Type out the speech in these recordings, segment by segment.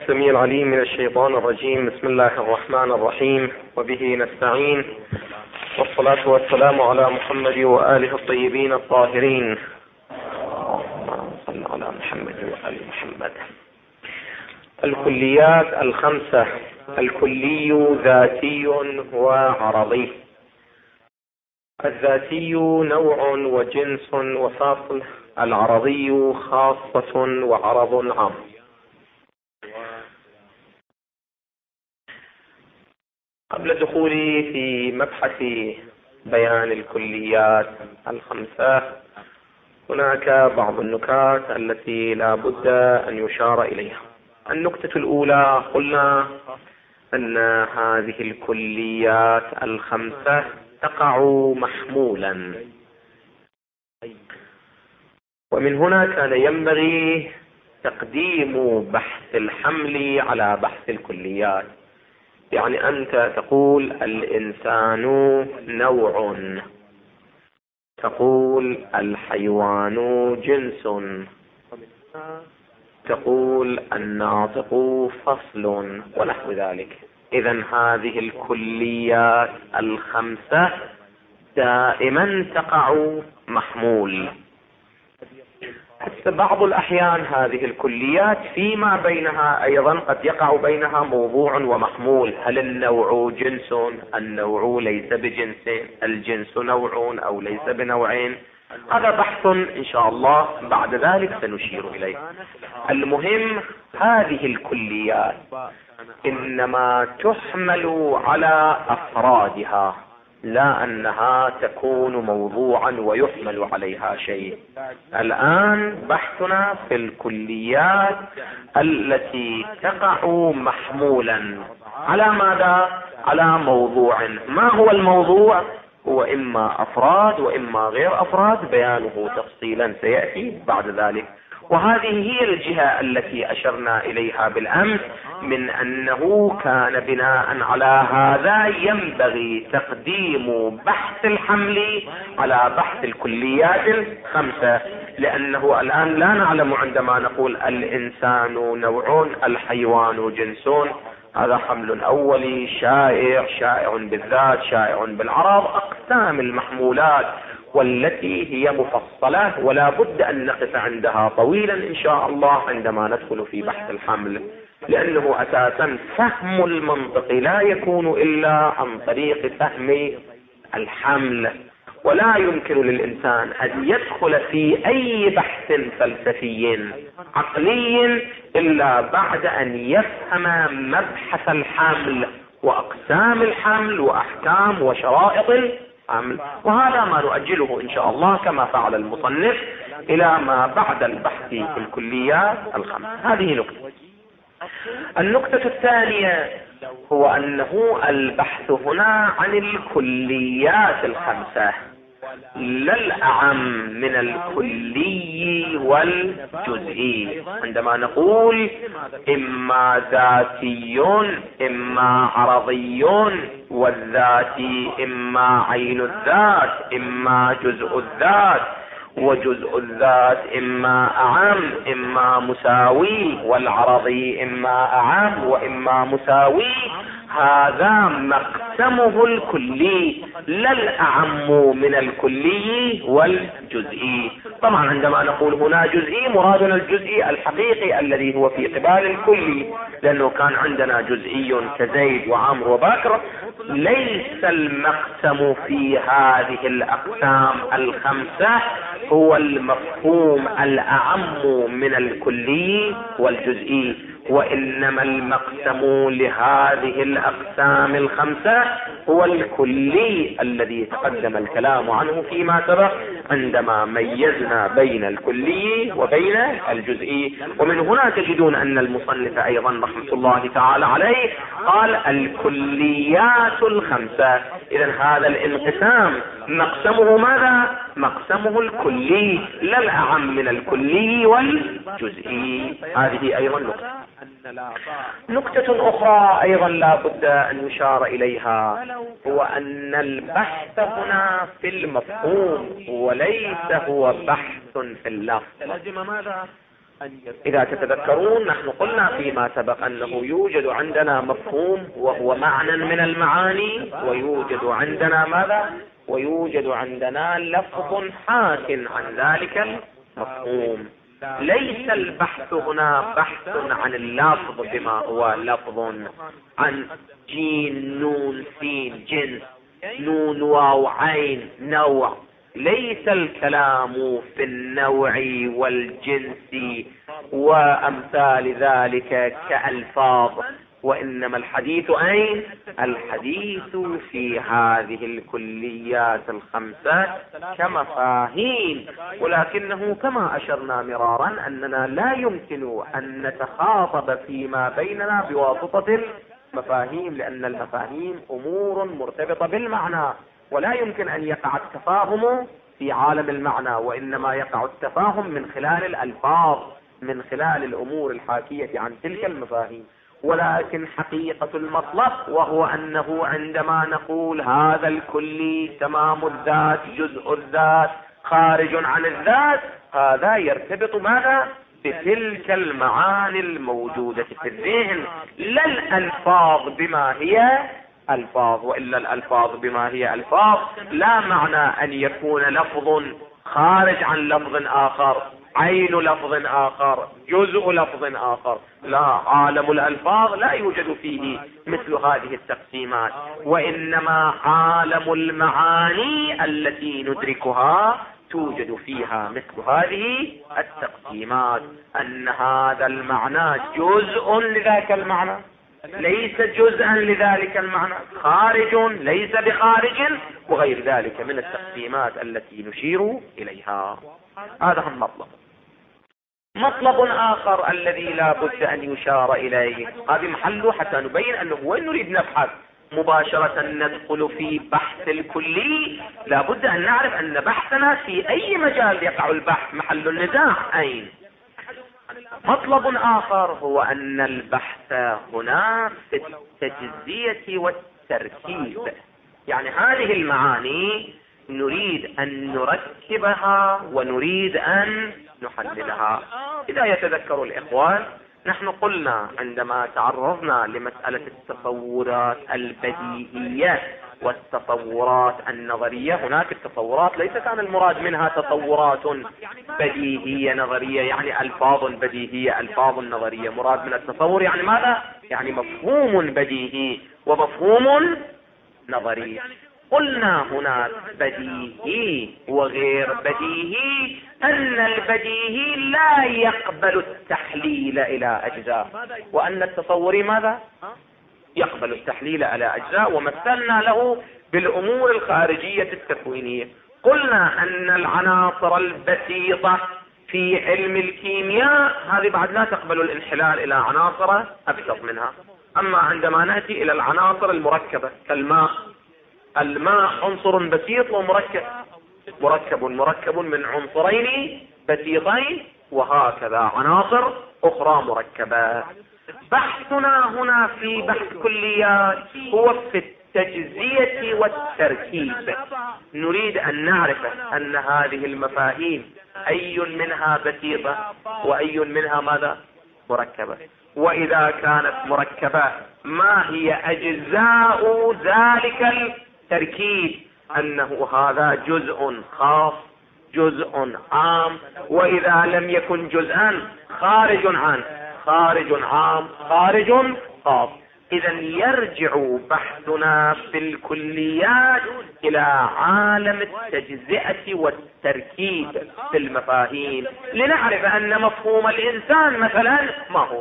السميع العليم من الشيطان الرجيم. بسم الله الرحمن الرحيم، وبه نستعين، والصلاة والسلام على محمد وآله الطيبين الطاهرين. صلى على محمد وآل محمد. الكليات الخمسة: الكلي ذاتي وعرضي. الذاتي نوع وجنس وفاصل، العرضي خاصة وعرض عام. قبل دخولي في مبحث بيان الكليات الخمسة، هناك بعض النكات التي لا بد أن يشار إليها. النكتة الأولى: قلنا أن هذه الكليات الخمسة تقع محمولا، ومن هنا كان ينبغي تقديم بحث الحمل على بحث الكليات. يعني أنت تقول الإنسان نوع، تقول الحيوان جنس، تقول الناطق فصل ونحو ذلك. إذن هذه الكليات الخمسة دائما تقع محمول. حتى بعض الأحيان هذه الكليات فيما بينها أيضا قد يقع بينها موضوع ومحمول. هل النوع جنس؟ النوع ليس بجنس، الجنس نوع أو ليس بنوعين. هذا بحث إن شاء الله بعد ذلك سنشير إليه. المهم هذه الكليات إنما تحمل على أفرادها، لا أنها تكون موضوعا ويحمل عليها شيء. الآن بحثنا في الكليات التي تقع محمولا على ماذا؟ على موضوع. ما هو الموضوع؟ هو إما أفراد وإما غير أفراد، بيانه تفصيلا سيأتي بعد ذلك. وهذه هي الجهة التي أشرنا إليها بالأمس، من أنه كان بناء على هذا ينبغي تقديم بحث الحمل على بحث الكليات الخمسة، لأنه الآن لا نعلم عندما نقول الإنسان نوع، الحيوان جنس، هذا حمل أولي شائع بالذات، شائع بالعرض، أقسام المحمولات والتي هي مفصلة ولا بد أن نقف عندها طويلا إن شاء الله عندما ندخل في بحث الحمل، لأنه أساسا فهم المنطق لا يكون إلا عن طريق فهم الحمل. ولا يمكن للإنسان أن يدخل في أي بحث فلسفي عقلي إلا بعد أن يفهم مبحث الحمل وأقسام الحمل وأحكام وشرائط الحمل. وهذا ما نؤجله إن شاء الله كما فعل المصنف إلى ما بعد البحث في الكليات الخمس. هذه نكتة. النكتة الثانية هو أنه البحث هنا عن الكليات الخمسة، لا الأعم من الكلي والجزئي. عندما نقول إما ذاتي إما عرضي، والذاتي إما عين الذات إما جزء الذات، وجزء الذات إما أعم إما مساوي، والعرضي إما أعم وإما مساوي. هذا مقسمه الكلي، لا الأعم من الكلي والجزئي. طبعا عندما نقول هنا جزئي مرادنا الجزئي الحقيقي الذي هو في قبال الكلي، لأنه كان عندنا جزئي كزيد وعمر وبكر. ليس المقسم في هذه الأقسام الخمسة هو المفهوم الأعم من الكلي والجزئي، وإنما المقسم لهذه الأقسام الخمسة هو الكلي الذي تقدم الكلام عنه فيما سبق عندما ميزنا بين الكلي وبين الجزئي. ومن هنا تجدون أن المصنف أيضا رحمة الله تعالى عليه قال الكليات الخمسة. إذن هذا الانقسام مقسمه ماذا؟ مقسمه الكلي، لا الأعم من الكلي والجزئي. هذه أيضا نكتة أخرى أيضا لا بد أن يشار إليها، هو أن البحث هنا في المفهوم وليس هو بحث في اللفظ. إذا تتذكرون نحن قلنا فيما سبق أنه يوجد عندنا مفهوم وهو معنى من المعاني، ويوجد عندنا ماذا؟ ويوجد عندنا لفظ حاك عن ذلك المفهوم. ليس البحث هنا بحث عن اللفظ بما هو لفظ، عن جيم نون سين جنس، نون واو عين نوع. ليس الكلام في النوع والجنس وأمثال ذلك كألفاظ، وإنما الحديث أين؟ الحديث في هذه الكليات الخمسة كمفاهيم. ولكنه كما أشرنا مرارا أننا لا يمكن أن نتخاطب فيما بيننا بواسطة المفاهيم، لأن المفاهيم أمور مرتبطة بالمعنى، ولا يمكن أن يقع التفاهم في عالم المعنى، وإنما يقع التفاهم من خلال الألفاظ، من خلال الأمور الحاكية عن تلك المفاهيم. ولكن حقيقة المطلب وهو أنه عندما نقول هذا الكلي تمام الذات جزء الذات خارج عن الذات، هذا يرتبط ماذا؟ بتلك المعاني الموجودة في الذهن، لا الألفاظ بما هي ألفاظ. وإلا الألفاظ بما هي ألفاظ لا معنى أن يكون لفظ خارج عن لفظ آخر، عين لفظ آخر، جزء لفظ آخر. لا، عالم الألفاظ لا يوجد فيه مثل هذه التقسيمات، وإنما عالم المعاني التي ندركها توجد فيها مثل هذه التقسيمات، أن هذا المعنى جزء لذاك المعنى، ليس جزءا لذلك المعنى، خارج ليس بخارج، وغير ذلك من التقسيمات التي نشير إليها. هذا هو المطلب. مطلب آخر الذي لا بد أن يشار إليه، هذا محله حتى نبين أنه وين نريد نبحث مباشرة ندخل في بحث الكلي، لا بد أن نعرف أن بحثنا في أي مجال يقع البحث، محل النزاع أين. مطلب آخر هو أن البحث هنا في التجزية والتركيب، يعني هذه المعاني نريد أن نركبها ونريد أن نحللها. إذا يتذكر الإخوان نحن قلنا عندما تعرضنا لمسألة التصورات البديهية والتصورات النظرية، هناك التصورات ليس كان المراد منها تصورات بديهية نظرية يعني ألفاظ بديهية ألفاظ نظرية، مراد من التصور يعني ماذا؟ يعني مفهوم بديهي ومفهوم نظري. قلنا هناك بديهي وغير بديهي، أن البديهي لا يقبل التحليل إلى أجزاء، وأن التصوري ماذا؟ يقبل التحليل على أجزاء، ومثلنا له بالأمور الخارجية التكوينية. قلنا أن العناصر البسيطة في علم الكيمياء هذه بعد لا تقبل الانحلال إلى عناصر أبسط منها. أما عندما نأتي إلى العناصر المركبة كالماء، الماء عنصر بسيط ومركب، مركب من عنصرين بسيطين، وهكذا عناصر أخرى مركبة. بحثنا هنا في بحث كليات هو في التجزية والتركيب. نريد أن نعرف أن هذه المفاهيم أي منها بسيطة وأي منها ماذا؟ مركبة. وإذا كانت مركبة ما هي أجزاء ذلك التركيب؟ أنه هذا جزء خاص جزء عام، وإذا لم يكن جزءا خارج عنه، خارج عام خارج خاص. إذا يرجع بحثنا في الكليات إلى عالم التجزئة والتركيب في المفاهيم، لنعرف أن مفهوم الإنسان مثلا ما هو.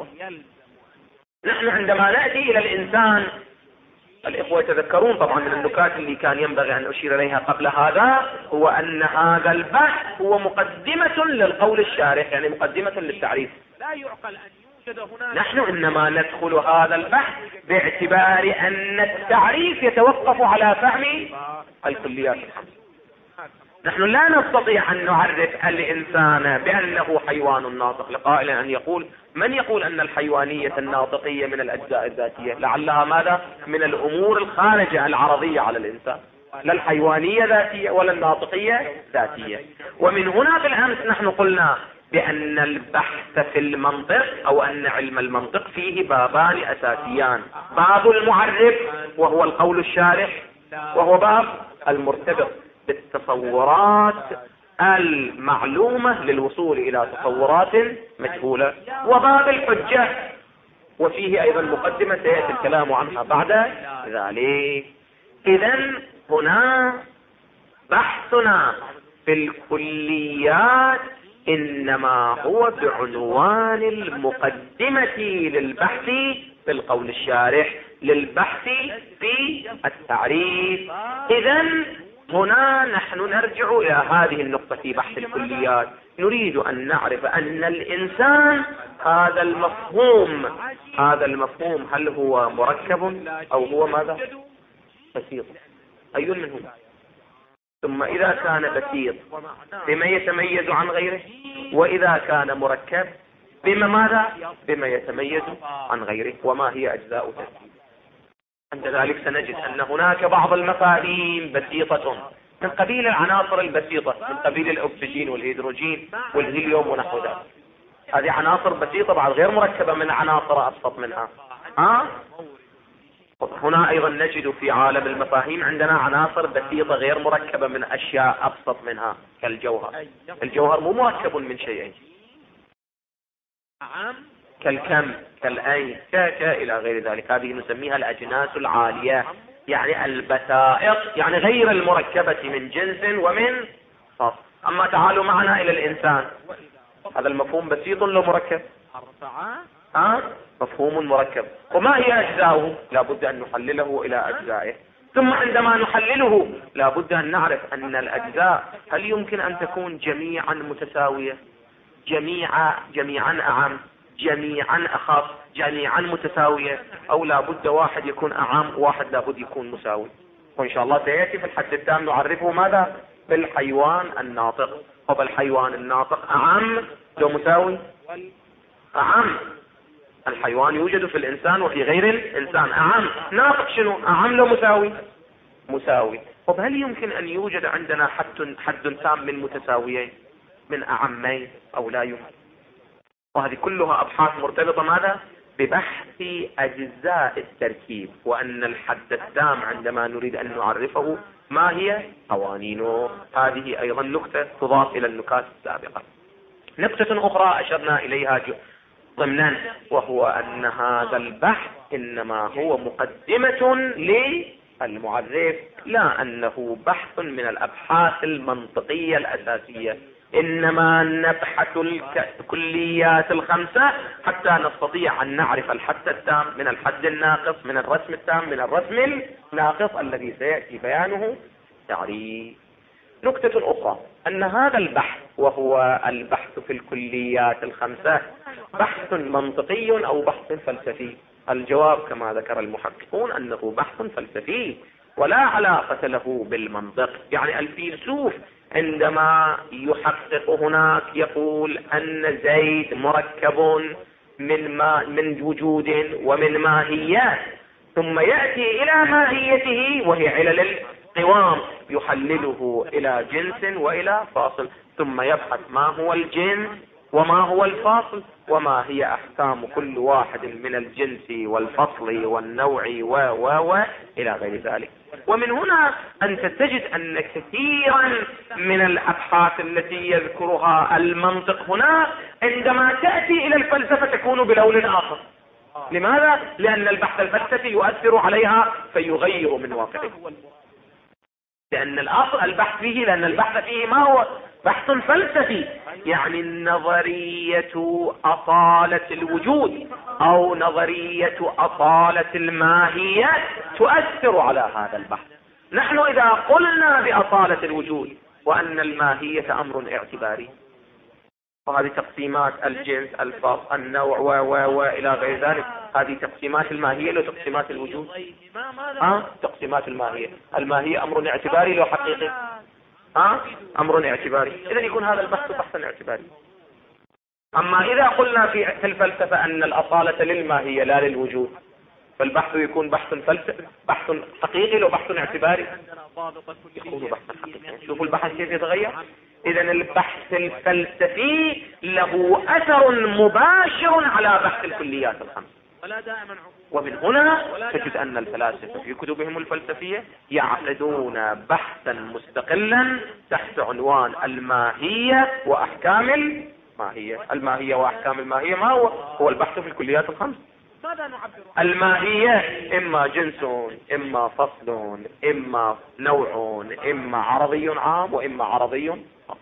نحن عندما نأتي إلى الإنسان، الإخوة يتذكرون طبعا من النكات اللي كان ينبغي أن أشير إليها قبل هذا، هو أن هذا البحث هو مقدمة للقول الشارح، يعني مقدمة للتعريف. لا يعقل أن يوجد هنا، نحن إنما ندخل هذا البحث باعتبار أن التعريف يتوقف على فهم الكليات الخمسة. نحن لا نستطيع أن نعرف الإنسان بأنه حيوان ناطق لقائل أن يقول، من يقول أن الحيوانية الناطقية من الأجزاء الذاتية؟ لعلها ماذا؟ من الأمور الخارجة العرضية على الإنسان، لا الحيوانية ذاتية ولا الناطقية ذاتية. ومن هنا بالأمس نحن قلنا بأن البحث في المنطق أو أن علم المنطق فيه بابان أساسيان: باب المعرف وهو القول الشارح، وهو باب المرتبط بالتصورات المعلومة للوصول إلى تصورات مجهولة، وباب الحجة، وفيه أيضا مقدمة سيأتي الكلام عنها بعد ذلك. إذن هنا بحثنا في الكليات إنما هو بعنوان المقدمة للبحث في القول الشارح، للبحث في التعريف. إذن هنا نحن نرجع إلى هذه النقطة في بحث الكليات. نريد أن نعرف أن الإنسان هذا المفهوم هل هو مركب أو هو ماذا؟ بسيط. أي منهم؟ ثم إذا كان بسيط بما يتميز عن غيره، وإذا كان مركب بما يتميز عن غيره، وما هي أجزاء تركيب. عند ذلك سنجد أن هناك بعض المفاهيم بسيطة من قبيل العناصر البسيطة، من قبيل الأكسجين والهيدروجين والهيليوم ونحو ذلك. هذه عناصر بسيطة بعد غير مركبة من عناصر أبسط منها. هنا أيضا نجد في عالم المفاهيم عندنا عناصر بسيطة غير مركبة من أشياء أبسط منها كالجوهر. الجوهر مو مركب من شيئين، كالكم، كالأين، إلى غير ذلك. هذه نسميها الأجناس العالية، يعني البسائط، يعني غير المركبة من جنس ومن فصل. أما تعالوا معنا إلى الإنسان، هذا المفهوم بسيط لو مركب، مفهوم مركب. وما هي أجزاؤه؟ لا بد أن نحلله إلى أجزائه. ثم عندما نحلله لا بد أن نعرف أن الأجزاء هل يمكن أن تكون جميعا متساوية، جميعا أعم، جميعا أخف، جميعا متساوية، أو لا بد واحد يكون أعم واحد لا بد يكون مساوي. وإن شاء الله سيأتي في الحد التام نعرفه ماذا؟ بالحيوان الناطق. وبالحيوان الناطق أعم لو مساوي؟ أعم. الحيوان يوجد في الإنسان وفي غير الإنسان. أعم. ناطق شنو؟ أعم لو مساوي؟ مساوي. طب هل يمكن أن يوجد عندنا حد تام من متساويين، من أعمين، أو لا يمكن؟ وهذه كلها أبحاث مرتبطة ماذا؟ ببحث أجزاء التركيب، وأن الحد التام عندما نريد أن نعرفه ما هي قوانينه. هذه أيضا نقطة تضاف إلى النكات السابقة. نقطة أخرى أشرنا إليها ضمنا، وهو أن هذا البحث إنما هو مقدمة للمعرف، لا أنه بحث من الأبحاث المنطقية الأساسية. إنما نبحث الكليات الخمسة حتى نستطيع أن نعرف الحد التام من الحد الناقص، من الرسم التام من الرسم الناقص الذي سيأتي بيانه تعريف. نقطة أخرى أن هذا البحث وهو البحث في الكليات الخمسة بحث منطقي أو بحث فلسفي. الجواب كما ذكر المحققون أنه بحث فلسفي ولا علاقة له بالمنطق. يعني الفيلسوف عندما يحقق هناك يقول أن زيد مركب من وجود ومن ماهيات، ثم يأتي إلى ماهيته وهي علل القوام، يحلله إلى جنس وإلى فاصل، ثم يبحث ما هو الجنس وما هو الفاصل وما هي أحكام كل واحد من الجنس والفصل والنوع إلى غير ذلك. ومن هنا أنت تجد أن كثيرا من الأبحاث التي يذكرها المنطق هنا عندما تأتي إلى الفلسفة تكون بلون آخر. لماذا؟ لأن البحث الفلسفي يؤثر عليها فيغير من واقعه، لأن الأصل البحث فيه، لأن البحث فيه ما هو بحث فلسفي، يعني نظرية أصالة الوجود أو نظرية أصالة الماهية تؤثر على هذا البحث. نحن إذا قلنا بأصالة الوجود وأن الماهية أمر اعتباري، وهذه تقسيمات الجنس الفصل النوع وإلى غير ذلك، هذه تقسيمات الماهية لو تقسيمات الوجود. تقسيمات الماهية أمر اعتباري لو حقيقي أمر اعتباري، إذا يكون هذا البحث بحثا اعتباري. أما إذا قلنا في الفلسفة أن الأصالة للماهية لا للوجود، فالبحث يكون بحث فلسفي، بحث حقيقي لو بحث اعتباري، يكون بحثا حقيقيا. شوفوا البحث كيف يتغير. إذا البحث الفلسفي له أثر مباشر على بحث الكليات الخمس. ومن هنا تجد أن الفلاسفة في كتبهم الفلسفية يعقدون بحثا مستقلا تحت عنوان الماهية وأحكام الماهية. الماهية وأحكام الماهية ما هو البحث في الكليات الخمس. الماهية إما جنس، إما فصل، إما نوع، إما عرضي عام، وإما عرضي خاص.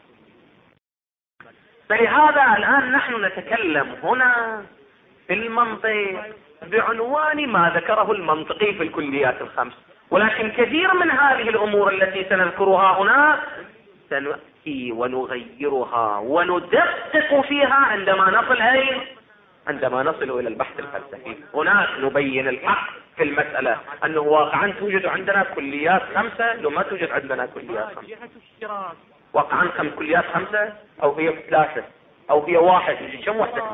فلهذا الآن نحن نتكلم هنا في المنطق بعنوان ما ذكره المنطقي في الكليات الخمس، ولكن كثير من هذه الأمور التي سنذكرها هنا سنأتي ونغيرها وندقق فيها عندما نصل إلى البحث الفلسفي. هناك نبين الحق في المسألة أنه واقعا توجد عندنا كليات خمسة لو ما توجد عندنا كليات خمسة. واقعا كليات خمسة أو هي ثلاثة أو هي واحد، كم وحدة؟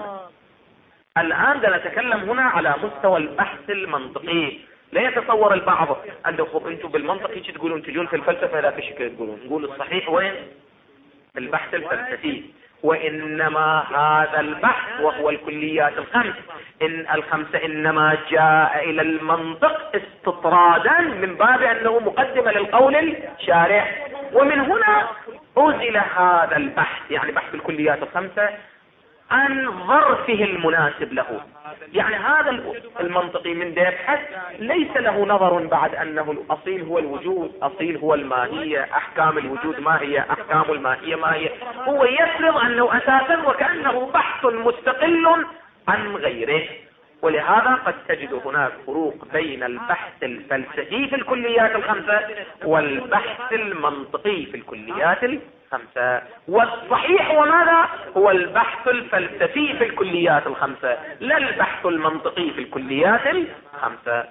الآن نتكلم هنا على مستوى البحث المنطقي. لا يتصور البعض أنه أنتم بالمنطق هيك تقولون، تجون في الفلسفة لا في شكل تقولون. نقول الصحيح وين؟ البحث الفلسفي. وإنما هذا البحث وهو الكليات الخمسة إنما جاء إلى المنطق استطرادا من باب أنه مقدمة للقول الشارع. ومن هنا أوزل هذا البحث، يعني بحث الكليات الخمسة، عن ظرفه المناسب له. يعني هذا المنطقي من يبحث ليس له نظر بعد أنه الأصيل هو الوجود، أصيل هو الماهية، أحكام الوجود ما هي، أحكام الماهية ما هي. هو يفرض أنه أساسا وكأنه بحث مستقل عن غيره. ولهذا قد تجد هناك فروق بين البحث الفلسفي في الكليات الخمسة والبحث المنطقي في الكليات الخمسة. والصحيح هو ماذا؟ هو البحث الفلسفي في الكليات الخمسة، لا البحث المنطقي في الكليات الخمسة.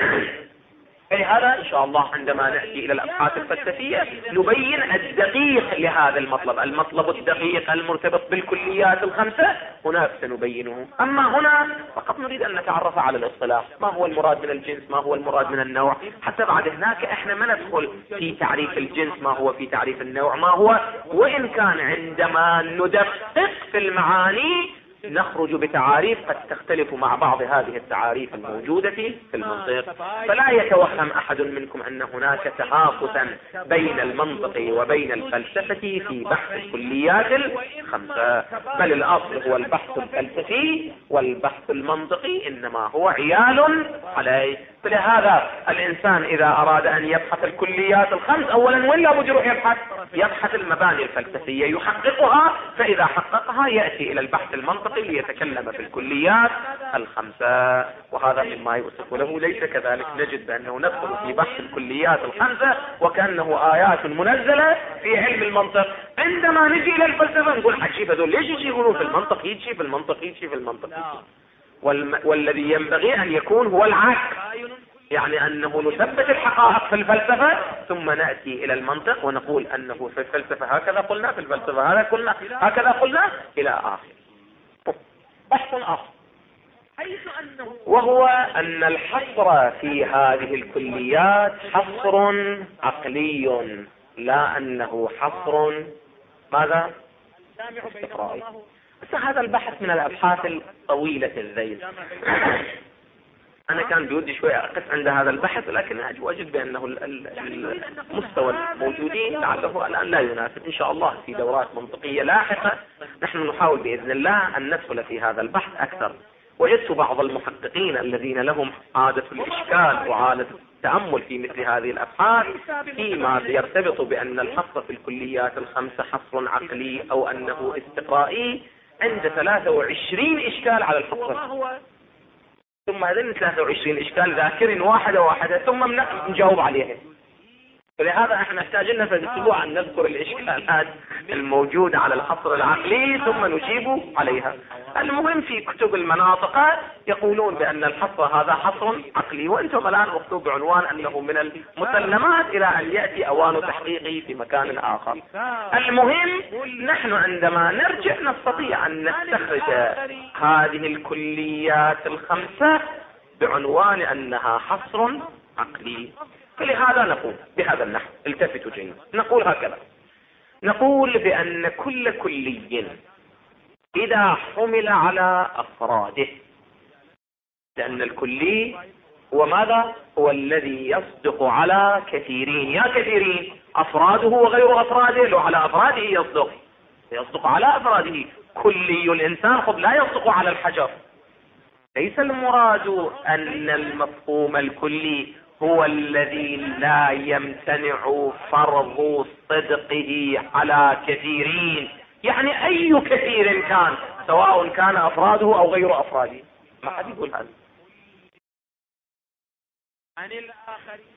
لهذا إن شاء الله عندما نأتي إلى الأبحاث الفلسفية نبين الدقيق لهذا المطلب الدقيق المرتبط بالكليات الخمسة هناك سنبينه. أما هنا فقط نريد أن نتعرف على الاصطلاح، ما هو المراد من الجنس، ما هو المراد من النوع، حتى بعد هناك احنا ما ندخل في تعريف الجنس ما هو، في تعريف النوع ما هو. وإن كان عندما ندقق في المعاني نخرج بتعاريف قد تختلف مع بعض هذه التعاريف الموجودة في المنطق. فلا يتوهم أحد منكم أن هناك تناقضا بين المنطق وبين الفلسفة في بحث الكليات الخمسة، بل الأصل هو البحث الفلسفي، والبحث المنطقي إنما هو عيال عليه. فلهذا الإنسان إذا أراد أن يبحث الكليات الخمس أولا ولا بد يروح يبحث المباني الفلسفية يحققها، فإذا حققها يأتي إلى البحث المنطقي ليتكلم في الكليات الخمسة. وهذا مما يؤسف له ليس كذلك. نجد بأنه ندخل في بحث الكليات الخمسة وكأنه آيات منزلة في علم المنطق. عندما نجي إلى الفلسفة نقول عجيب هذول ليش يقولون في المنطق يجي في المنطق يجي في المنطق يجي. والذي ينبغي أن يكون هو العكس، يعني أنه نثبت الحقائق في الفلسفة ثم نأتي إلى المنطق ونقول أنه في الفلسفة هكذا قلنا، في الفلسفة هكذا قلنا إلى آخر. بحث آخر وهو أن الحصر في هذه الكليات حصر عقلي، لا أنه حصر ماذا؟ استقرائي. بس هذا البحث من الأبحاث الطويلة الذيل. أنا كان بودي شوية أقف عند هذا البحث، لكن أجد بأنه المستوى الموجودين لعله الآن لا يناسب. إن شاء الله في دورات منطقية لاحقة نحن نحاول بإذن الله أن ندخل في هذا البحث أكثر. وجدت بعض المحققين الذين لهم عادة الإشكال وعادة التأمل في مثل هذه الأبحاث فيما يرتبط بأن الحصر في الكليات الخمسة حصر عقلي أو أنه استقرائي عند 23 إشكال على الحصر، ثم هذين 23 إشكال ذاكرين واحدة ثم نجاوب عليها. فلهذا احنا احتاجنا في الاسبوع ان نذكر الاشكالات الموجودة على الحصر العقلي ثم نجيب عليها. المهم في كتب المناطق يقولون بان الحصر هذا حصر عقلي، وانتم الان مكتوب بعنوان انه من المسلمات الى ان يأتي اوان تحقيقه في مكان اخر. المهم نحن عندما نرجع نستطيع ان نستخرج هذه الكليات الخمسة بعنوان انها حصر عقلي. فلهذا نقول بهذا النحو، التفتوا جيدا، نقول هكذا: نقول بأن كل كلي إذا حمل على أفراده، لأن الكلي هو ماذا؟ هو الذي يصدق على كثيرين. يا كثيرين أفراده وغير أفراده، لو على أفراده يصدق على أفراده. كلي الإنسان خب لا يصدق على الحجر. ليس المراد أن المفهوم الكلي هو الذي لا يمتنع فرض صدقه على كثيرين، يعني أي كثير كان، سواء كان أفراده أو غير أفراده. ما حد يقول هذا عن الآخرين.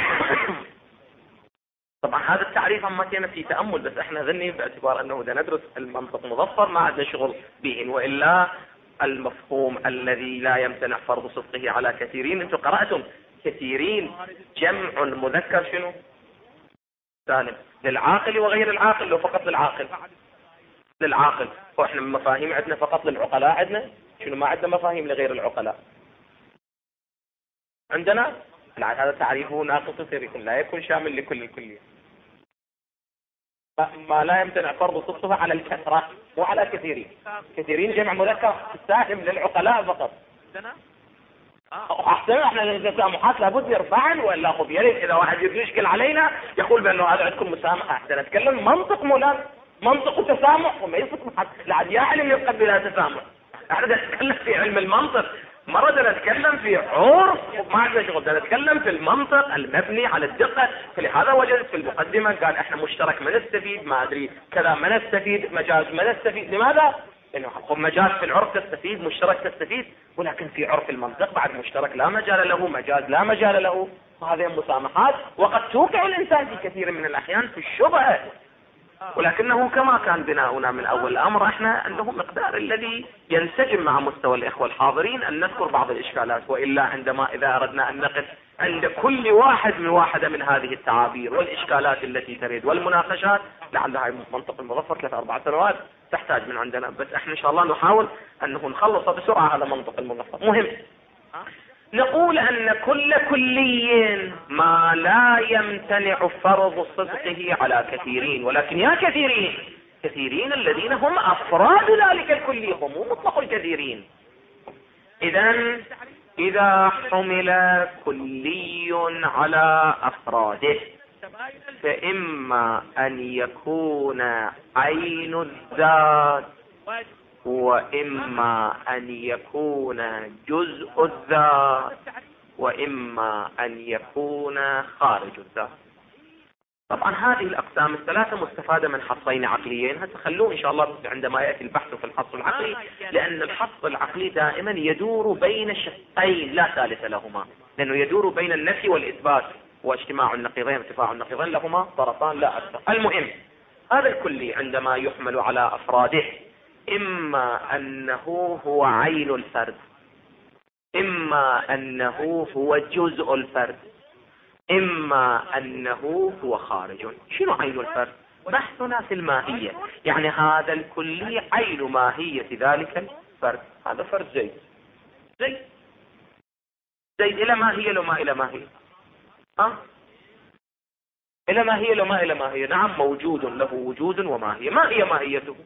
طبعا هذا التعريف عمتنا في تأمل، بس احنا ذني باعتبار انه اذا ندرس المنطق مظفر ما عندنا شغل به، وإلا المفهوم الذي لا يمتنع فرض صدقه على كثيرين. انتم قرأتم كثيرين جمع مذكر شنو؟ سالم، للعاقل وغير العاقل، لو فقط للعاقل. للعاقل، واحنا مفاهيم عندنا فقط للعقلاء، عندنا شنو؟ ما عندنا مفاهيم لغير العقلاء. عندنا هذا تعريفه ناقص يكون لا يكون شامل لكل الكلية. ما لا يمتنع فرض صدقه على الكثرة مو على كثيرين. كثيرين جمع مذكر سالم للعقلاء فقط. احسن احنا التسامحات لابد يرفعن ولا خب يريد اذا واحد يشكل علينا يقول بانه هذا عندكم مسامحه. احسن اتكلم منطق مولانا، منطق وتسامح وما يصدق حد لا يا علم يقبل بلا تسامح. احنا نتكلم في علم المنطق، مرة نتكلم في عرف ما عندنا شغل، نتكلم في المنطق المبني على الدقة. فلهذا وجدت في المقدمة قال احنا مشترك ما نستفيد، ما ادري كذا ما نستفيد، مجاز ما نستفيد. لماذا؟ لانه مجاز في العرف تستفيد، مشترك تستفيد، ولكن في عرف المنطق بعد مشترك لا مجال له، مجاز لا مجال له. وهذه مسامحات وقد توقع الانسان في كثير من الاحيان في الشبهة، ولكنه كما كان بناؤنا من اول الامر احنا انه مقدار الذي ينسجم مع مستوى الاخوة الحاضرين ان نذكر بعض الاشكالات، والا عندما اذا اردنا ان نقف عند كل واحد من واحدة من هذه التعابير والاشكالات التي تريد والمناقشات لعلها منطق المظفر 3-4 سنوات تحتاج من عندنا. بس احنا ان شاء الله نحاول انه نخلص بسرعة هذا منطق المظفر مهم. نقول ان كل كلي ما لا يمتنع فرض صدقه على كثيرين، ولكن يا كثيرين الذين هم افراد ذلك الكلي، هم مطلق الكثيرين. اذا حمل كلي على افراده فاما ان يكون عين الذات، واما ان يكون جزء الذات، واما ان يكون خارج الذات. طبعا هذه الاقسام الثلاثة مستفادة من حصين عقليين، هتخلوه ان شاء الله عندما يأتي البحث في الحص العقلي، لان الحص العقلي دائما يدور بين شقين لا ثالث لهما، لانه يدور بين النفي والاثبات، واجتماع النقيضين ارتفاع النقيضين لهما طرفان لا اكثر. المهم هذا الكلي عندما يحمل على افراده اما انه هو عين الفرد، اما انه هو جزء الفرد، اما انه هو خارج. شنو عين الفرد؟ بحثنا في الماهية، يعني هذا الكلي عين ماهية ذلك الفرد. هذا فرد زيد الى ماهية لو ما الى ماهية، الى ماهية لو ما الى ماهية. نعم موجود له وجود وماهية. ما هي ماهيته؟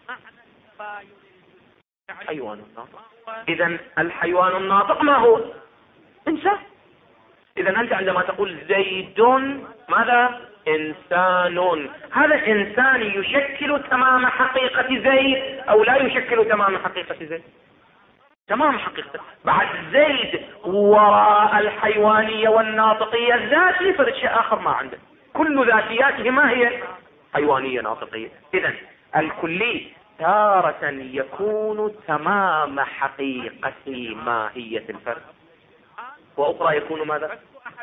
حيوان الناطق. اذا الحيوان الناطق ما هو؟ انسان. اذا انت عندما تقول زيد ماذا؟ انسان. هذا انسان يشكل تمام حقيقة زيد او لا يشكل تمام حقيقة زيد؟ تمام حقيقة. بعد زيد وراء الحيوانية والناطقية الذاتية فرد شيء اخر ما عنده، كل ذاتياته ما هي؟ حيوانية ناطقية. اذا الكلي تارة يكون تمام حقيقة ماهية الفرد، واخرى يكون ماذا؟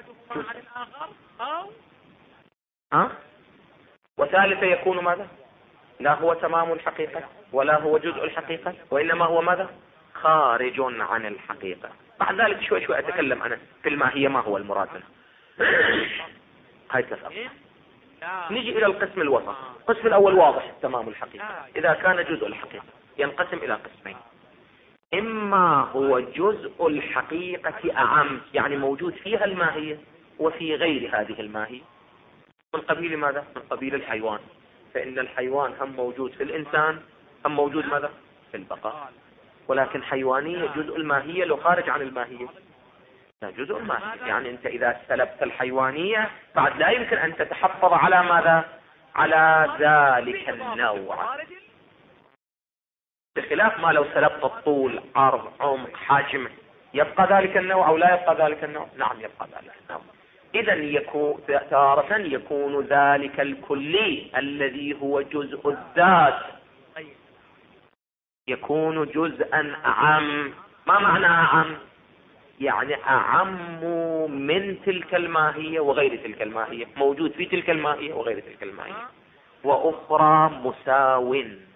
وثالثة يكون ماذا؟ لا هو تمام الحقيقة ولا هو جزء الحقيقة، وإنما هو ماذا؟ خارج عن الحقيقة. بعد ذلك شوي أتكلم أنا في الماهية ما هو المراد منه. هاي تسأل. نجي إلى القسم الوسط. القسم الأول واضح تمام الحقيقة. إذا كان جزء الحقيقة ينقسم إلى قسمين، إما هو جزء الحقيقة أعم، يعني موجود فيها الماهية وفي غير هذه الماهية، من قبيل ماذا؟ من قبيل الحيوان. فإن الحيوان هم موجود في الإنسان، هم موجود ماذا؟ في البقاء. ولكن حيوانية جزء الماهية لو خارج عن الماهية، لا جزء الماهية. يعني أنت إذا سلبت الحيوانية بعد لا يمكن أن تتحفظ على ماذا؟ على ذلك النوع، بخلاف ما لو سلبت الطول، عرض، عمق، حجم، يبقى ذلك النوع أو لا يبقى ذلك النوع؟ نعم يبقى ذلك النوع. إذا يكون تارة يكون ذلك الكلي الذي هو جزء الذات يكون جزءا أعم. ما معنى أعم؟ يعني أعم من تلك الماهية وغير تلك الماهية، موجود في تلك الماهية وغير تلك الماهية، وأخرى مساو.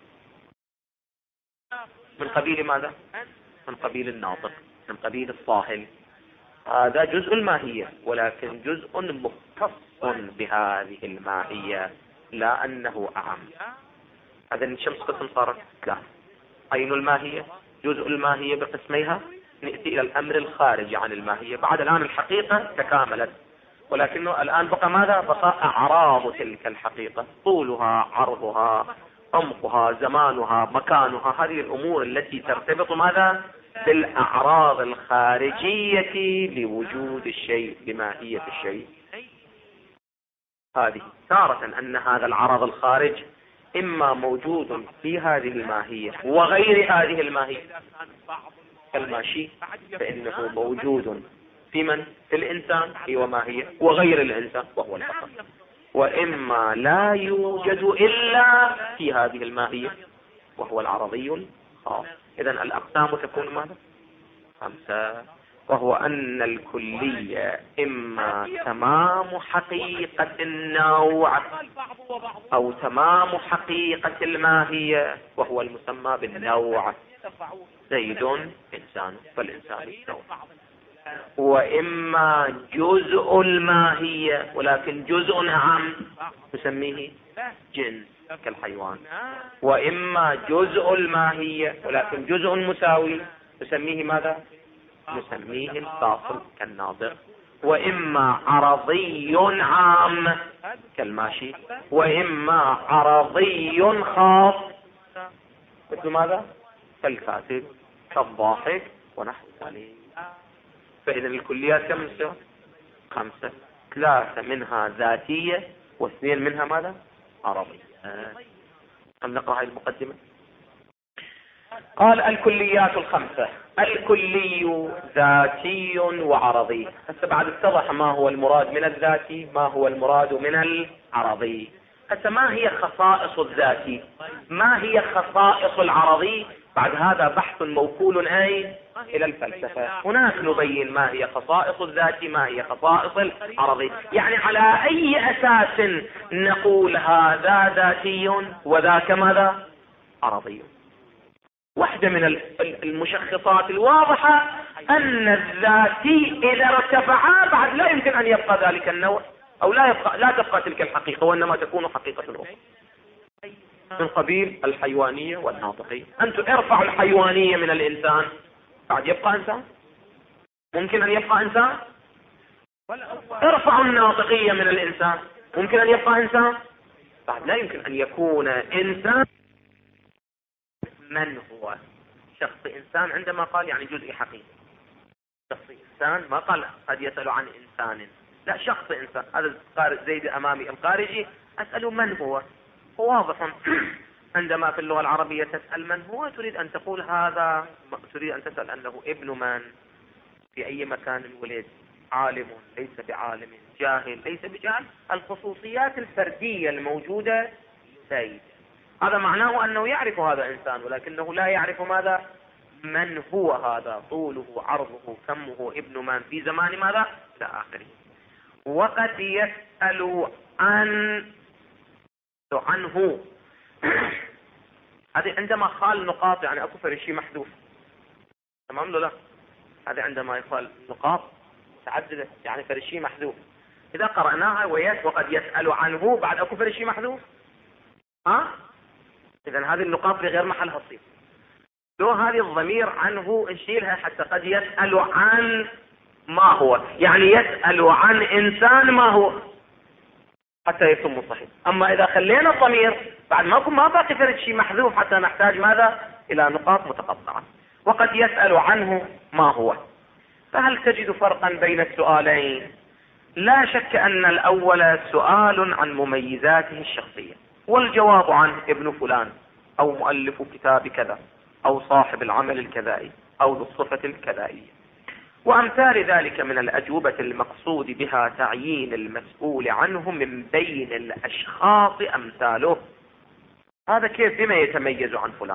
من قبيل ماذا؟ من قبيل الناطق، من قبيل الصاهل. هذا جزء الماهية ولكن جزء مختص بهذه الماهية، لا أنه أعم. هذا الشمس قسم صارت؟ لا. عين الماهية، جزء الماهية بقسميها. نأتي إلى الأمر الخارجي عن الماهية. بعد الآن الحقيقة تكاملت، ولكنه الآن بقى ماذا؟ بقى أعراض تلك الحقيقة، طولها، عرضها، عمقها، زمانها، مكانها، هذه الأمور التي ترتبط ماذا؟ بالأعراض الخارجية لوجود الشيء، لماهية الشيء. هذه تارة أن هذا العرض الخارج إما موجود في هذه الماهية وغير هذه الماهية، كالماشي فإنه موجود في من؟ في الإنسان هي وماهية، وغير الإنسان وهو البقر. وإما لا يوجد إلا في هذه الماهية وهو العرضي الخاص. إذن الأقسام تكون ماذا؟ 5. وهو أن الكلية إما تمام حقيقة النوع أو تمام حقيقة الماهية وهو المسمى بالنوع، زيد إنسان فالإنسان نوع. وإما جزء الماهية ولكن جزء أعم نسميه جنس كالحيوان. وإما جزء الماهية ولكن جزء مساوي نسميه ماذا؟ نسميه الفاصل كالناظر. وإما عرضي عام كالماشي، وإما عرضي خاص مثل ماذا؟ كالكاتب، كالضاحك ونحو ذلك. فإذا الكليات كم؟ 5. 3 منها ذاتية و2 منها ماذا؟ عرضية. أم نقرأ هذه المقدمة؟ قال الكليات 5: الكلي ذاتي وعرضي. هسه بعد اتضح ما هو المراد من الذاتي، ما هو المراد من العرضي. هسه ما هي خصائص الذاتي؟ ما هي خصائص العرضي؟ بعد هذا بحث موكول أي إلى الفلسفة. هناك نبين ما هي خصائص الذاتي، ما هي خصائص العرضي، يعني على أي أساس نقول هذا ذاتي وذاك ماذا؟ عرضي. واحدة من المشخصات الواضحة أن الذاتي إذا ارتفعا بعد لا يمكن أن يبقى ذلك النوع أو لا تبقى تلك الحقيقة، وإنما تكون حقيقة أخرى من قبيل الحيوانية والناطقية. أنتم ارفعوا الحيوانية من الإنسان بعد يبقى إنسان؟ ممكن أن يبقى إنسان؟ ارفعوا الناطقية من الإنسان، ممكن أن يبقى إنسان؟ بعد لا يمكن أن يكون إنسان. من هو شخص إنسان عندما قال يعني جزء حقيقي؟ شخص إنسان ما قال قد يسأل عن إنسان، لا، شخص إنسان. هذا زيد أمامي الخارجي، أسأل من هو؟ واضح عندما في اللغة العربية تسأل من هو تريد أن تقول هذا، تريد أن تسأل أنه ابن من، في أي مكان ولد، عالم ليس بعالم، جاهل ليس بجاهل، الخصوصيات الفردية الموجودة زيد. هذا معناه أنه يعرف هذا إنسان، ولكنه لا يعرف ماذا؟ من هو هذا، طوله، عرضه، كمه، ابن من، في زمان ماذا، إلى آخره. وقد يسأل عنه. هذه عندما قال نقاط يعني أكو فرشي محذوف، تمام له؟ لا، هذا عندما يقال نقاط تعددت يعني فرشي محذوف. إذا قرأناها وقد يسأل عنه بعد أكو فرشي محذوف، إذن هذه النقاط في غير محلها تصير. لو هذه الضمير عنه نشيلها حتى قد يسأل عن ما هو، يعني يسأل عن إنسان ما هو. حتى يتم صحيح. اما اذا خلينا الضمير بعد ما باقي فرد شيء محذوف حتى نحتاج ماذا؟ الى نقاط متقطعة. وقد يسأل عنه ما هو. فهل تجد فرقا بين السؤالين؟ لا شك ان الاول سؤال عن مميزاته الشخصية، والجواب عنه ابن فلان، او مؤلف كتاب كذا، او صاحب العمل الكذائي، او ذو الصفة الكذائية، وامثال ذلك من الاجوبة المقصود بها تعيين المسؤول عنه من بين الاشخاص امثاله. هذا كيف؟ بما يتميز عن فلان.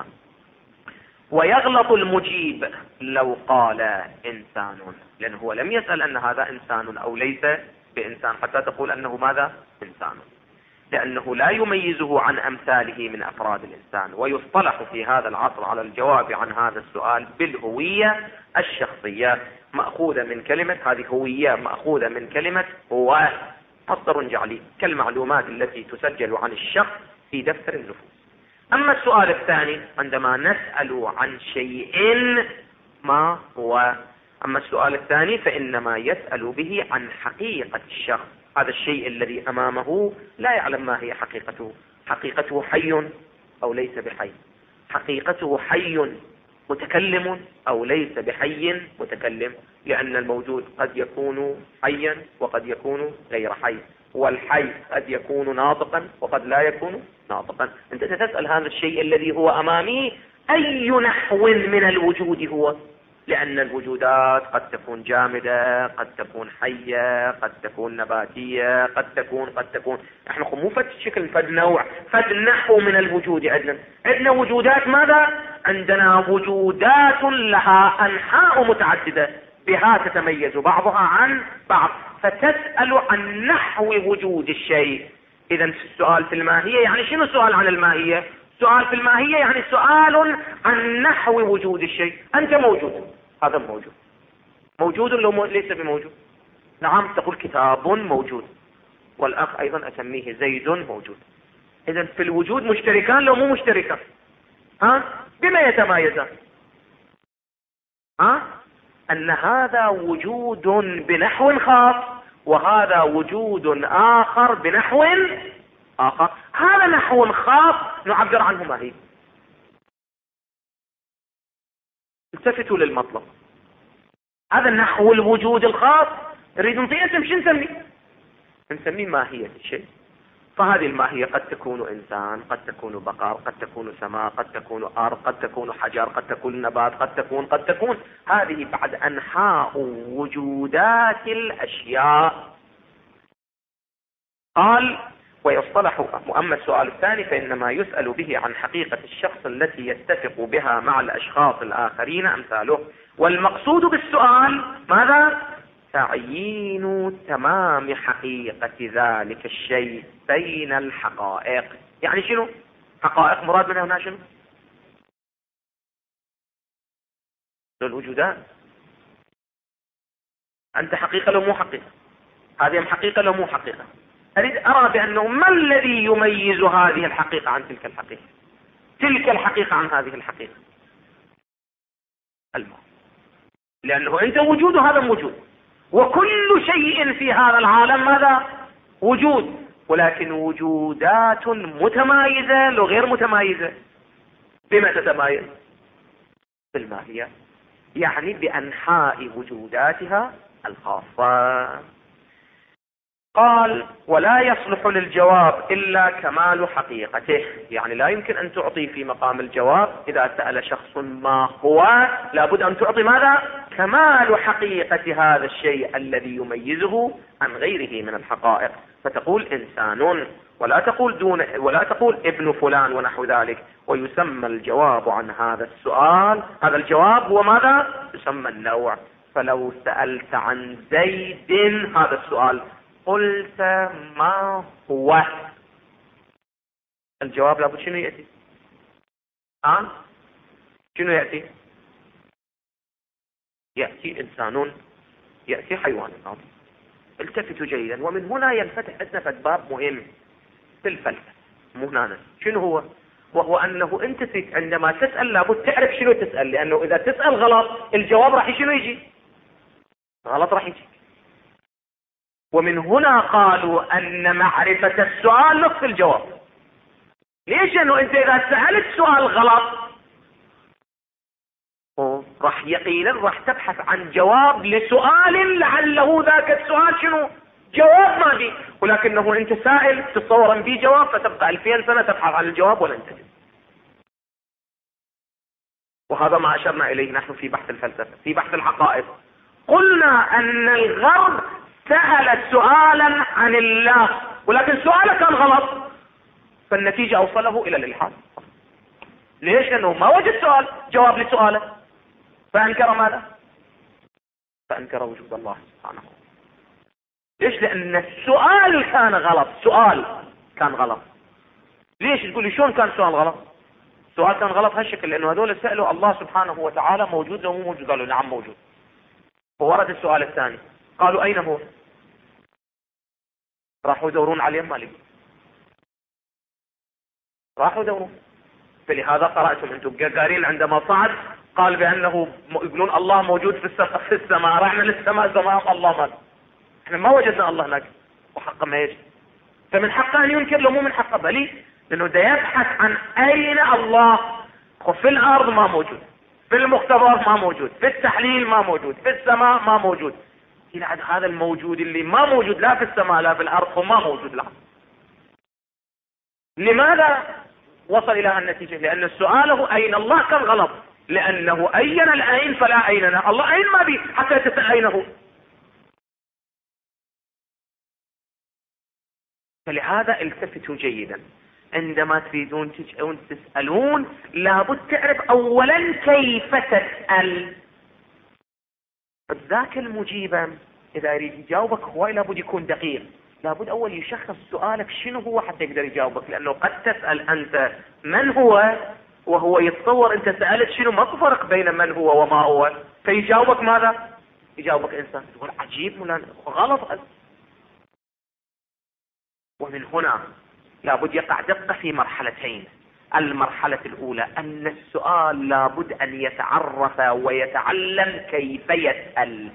ويغلط المجيب لو قال انسان، لانه هو لم يسأل ان هذا انسان او ليس بانسان حتى تقول انه ماذا؟ انسان، لانه لا يميزه عن امثاله من افراد الانسان. ويصطلح في هذا العصر على الجواب عن هذا السؤال بالهوية الشخصية، مأخوذة من كلمة، هذه هوية مأخوذة من كلمة هو، مصدر جعلي كالمعلومات التي تسجل عن الشخص في دفتر النفوس. اما السؤال الثاني عندما نسأل عن شيء ما هو، اما السؤال الثاني فانما يسأل به عن حقيقة الشخص، هذا الشيء الذي امامه لا يعلم ما هي حقيقته. حقيقته حي او ليس بحي، حقيقته حي متكلم او ليس بحي متكلم، لان الموجود قد يكون حيا وقد يكون غير حي، والحي قد يكون ناطقا وقد لا يكون ناطقا. انت تسأل هذا الشيء الذي هو امامي اي نحو من الوجود هو، لان الوجودات قد تكون جامدة، قد تكون حية، قد تكون نباتية، قد تكون احنا مو فد شكل، فد نوع، فد نحو من الوجود. عندنا وجودات ماذا؟ عندنا وجودات لها انحاء متعددة، بها تتميز بعضها عن بعض، فتسأل عن نحو وجود الشيء. اذا السؤال في الماهية يعني شنو؟ سؤال عن الماهية. سؤال في الماهية يعني سؤال عن نحو وجود الشيء. انت موجود، هذا موجود لو ليس بموجود. نعم، تقول كتاب موجود، والاخ ايضا اسميه زيد موجود. اذا في الوجود مشتركان لو مو مشتركان. بما يتمايزان؟ ان هذا وجود بنحو خاص، وهذا وجود اخر بنحو اخر. هذا نحو خاص نعبر عنه ما هي. التفتوا للمطلب. هذا نحو الوجود الخاص نريد نعطيه اسم، شو نسميه ماهية الشيء. فهذه الماهية قد تكون انسان، قد تكون بقر، قد تكون سماء، قد تكون ارض، قد تكون حجر، قد تكون نبات، قد تكون هذه بعد انحاء وجودات الاشياء. قال ويصطلح. واما السؤال الثاني فانما يسأل به عن حقيقة الشخص التي يتفق بها مع الاشخاص الاخرين امثاله. والمقصود بالسؤال ماذا؟ تعيين تمام حقيقة ذلك الشيء بين الحقائق. يعني شنو حقائق؟ مراد منها هنا شنو؟ الوجودات. انت حقيقة لو مو حقيقة؟ هذه حقيقة لو مو حقيقة؟ أريد أرى بأنه ما الذي يميز هذه الحقيقة عن تلك الحقيقة، تلك الحقيقة عن هذه الحقيقة؟ الماء. لأنه أنت وجود وهذا موجود، وكل شيء في هذا العالم ماذا؟ وجود، ولكن وجودات متمايزة لو غير متمايزة. بما تتمايز؟ بالماهية، يعني بأنحاء وجوداتها الخاصة. قال ولا يصلح للجواب إلا كمال حقيقته. يعني لا يمكن أن تعطي في مقام الجواب إذا سأل شخص ما هو، لابد أن تعطي ماذا؟ كمال حقيقة هذا الشيء الذي يميزه عن غيره من الحقائق. فتقول إنسان، ولا تقول ابن فلان ونحو ذلك. ويسمى الجواب عن هذا السؤال، هذا الجواب هو ماذا؟ يسمى النوع. فلو سألت عن زيد هذا السؤال قلت ما هو، الجواب لابد شنو يأتي؟ شنو يأتي؟ يأتي إنسان، يأتي حيوان. التفتوا جيدا. ومن هنا ينفتح عندنا باب مهم في الفلسفة. مو هنا شنو هو؟ وهو أنه أنت عندما تسأل لابد تعرف شنو تسأل، لأنه إذا تسأل غلط الجواب راح شنو يجي؟ غلط راح يجي. ومن هنا قالوا ان معرفة السؤال نصف الجواب. ليش؟ انه انت اذا سألت سؤال غلط راح يقينا راح تبحث عن جواب لسؤال لعله ذاك السؤال شنو؟ جواب ما بي، ولكنه انت سائل تتصور ان بي جواب، فتبقى 2000 سنة تبحث عن الجواب ولن تجد. وهذا ما اشرنا اليه نحن في بحث الفلسفة، في بحث الحقائق. قلنا ان الغرب سأل سؤالا عن الله، ولكن سؤاله كان غلط، فالنتيجة اوصله الى الالحاد. ليش؟ لانه ما وجد سؤال جواب لسؤاله، فانكر ماذا؟ فانكر وجود الله سبحانه. ليش؟ لان السؤال كان غلط، سؤال كان غلط. ليش تقول لي شلون كان سؤال غلط؟ سؤال كان غلط هالشكل لانه هذول سألوا الله سبحانه وتعالى موجود لو مو موجود، قالوا نعم موجود. وورد السؤال الثاني، قالوا اين هو؟ راحوا يدورون عليه ما لقوا، راحوا يدورون. فلهذا قرأتم انتم قارين عندما صعد قال بانه يقولون الله موجود في السماء، رحنا للسماء سماء الله ما، احنا ما وجدنا الله هناك، وحق ما يجب. فمن حقه ان ينكر لو مو من حقه، بل لانه ده يبحث عن اين الله. في الارض ما موجود، في المختبر ما موجود، في التحليل ما موجود، في السماء ما موجود. هذا الموجود اللي ما موجود لا في السماء لا في الارض هو ما موجود له. لماذا وصل الى النتيجة؟ لان سؤاله اين الله كان غلط، لانه اين الاين فلا ايننا، الله اين ما بي حتى تسأل اين هو. فلهذا التفتوا جيدا عندما تريدون تسألون، لابد تعرف اولا كيف تسأل. ذاك المجيب اذا يريد يجاوبك هو لابد يكون دقيق، لابد اول يشخص سؤالك شنو هو حتى يقدر يجاوبك. لانه قد تسأل انت من هو وهو يتصور انت سألت شنو، ماكو فرق بين من هو وما هو، فيجاوبك ماذا؟ يجاوبك انسان تقول عجيب غلط. ومن هنا لابد يقع دقة في مرحلتين. المرحلة الأولى أن السؤال لابد أن يتعرف ويتعلم كيف يسأل،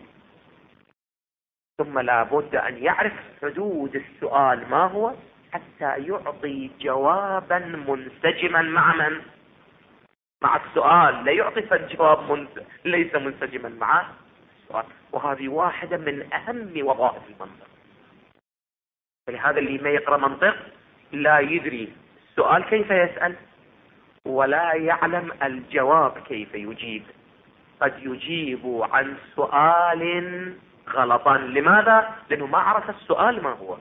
ثم لابد أن يعرف حدود السؤال ما هو حتى يعطي جوابا منسجما مع من؟ مع السؤال. لا يعطي فالجواب ليس منسجما مع السؤال. وهذه واحدة من أهم وظائف المنطق. فلهذا اللي ما يقرأ منطق لا يدري السؤال كيف يسأل ولا يعلم الجواب كيف يجيب. قد يجيب عن سؤال غلطا. لماذا؟ لأنه ما عرف السؤال ما هو.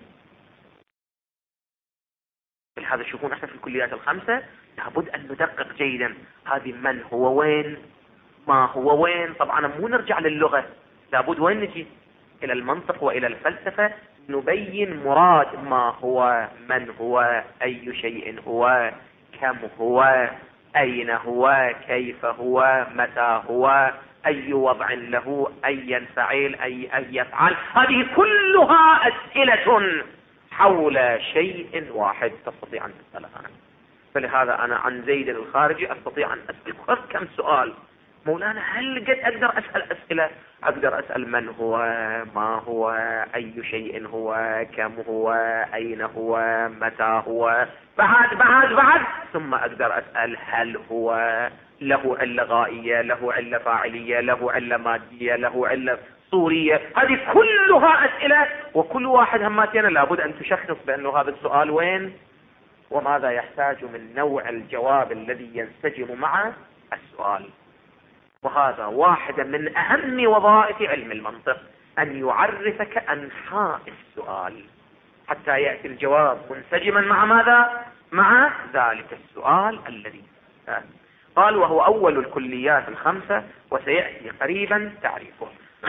لهذا شوفون احنا في الكليات الخمسة لابد أن ندقق جيدا هذه من هو وين، ما هو وين. طبعا مو نرجع للغة، لابد وين نجي؟ إلى المنطق وإلى الفلسفة، نبين مراد ما هو، من هو، أي شيء هو، كم هو، أين هو، كيف هو، متى هو، أي وضع له، أي ينفعل، أي يفعل. هذه كلها أسئلة حول شيء واحد تستطيع أن تسألها عنه. فلهذا أنا عن زيد الخارجي أستطيع أن أسأل كم سؤال. مولانا هل قد أقدر أسأل أسئلة؟ أقدر أسأل من هو، ما هو، أي شيء هو، كم هو، أين هو، متى هو، بعد ثم أقدر أسأل هل هو له علة غائية، له علة فاعلية، له علة مادية، له علة صورية. هذه كلها أسئلة، وكل واحد هماتنا لابد أن تشخص بأنه هذا السؤال وين وماذا يحتاج من نوع الجواب الذي ينسجم مع السؤال. وهذا واحدة من أهم وظائف علم المنطق، أن يعرفك أنحاء السؤال حتى يأتي الجواب منسجما مع ماذا؟ مع ذلك السؤال الذي قال وهو أول الكليات الخمسة، وسيأتي قريبا تعريفه.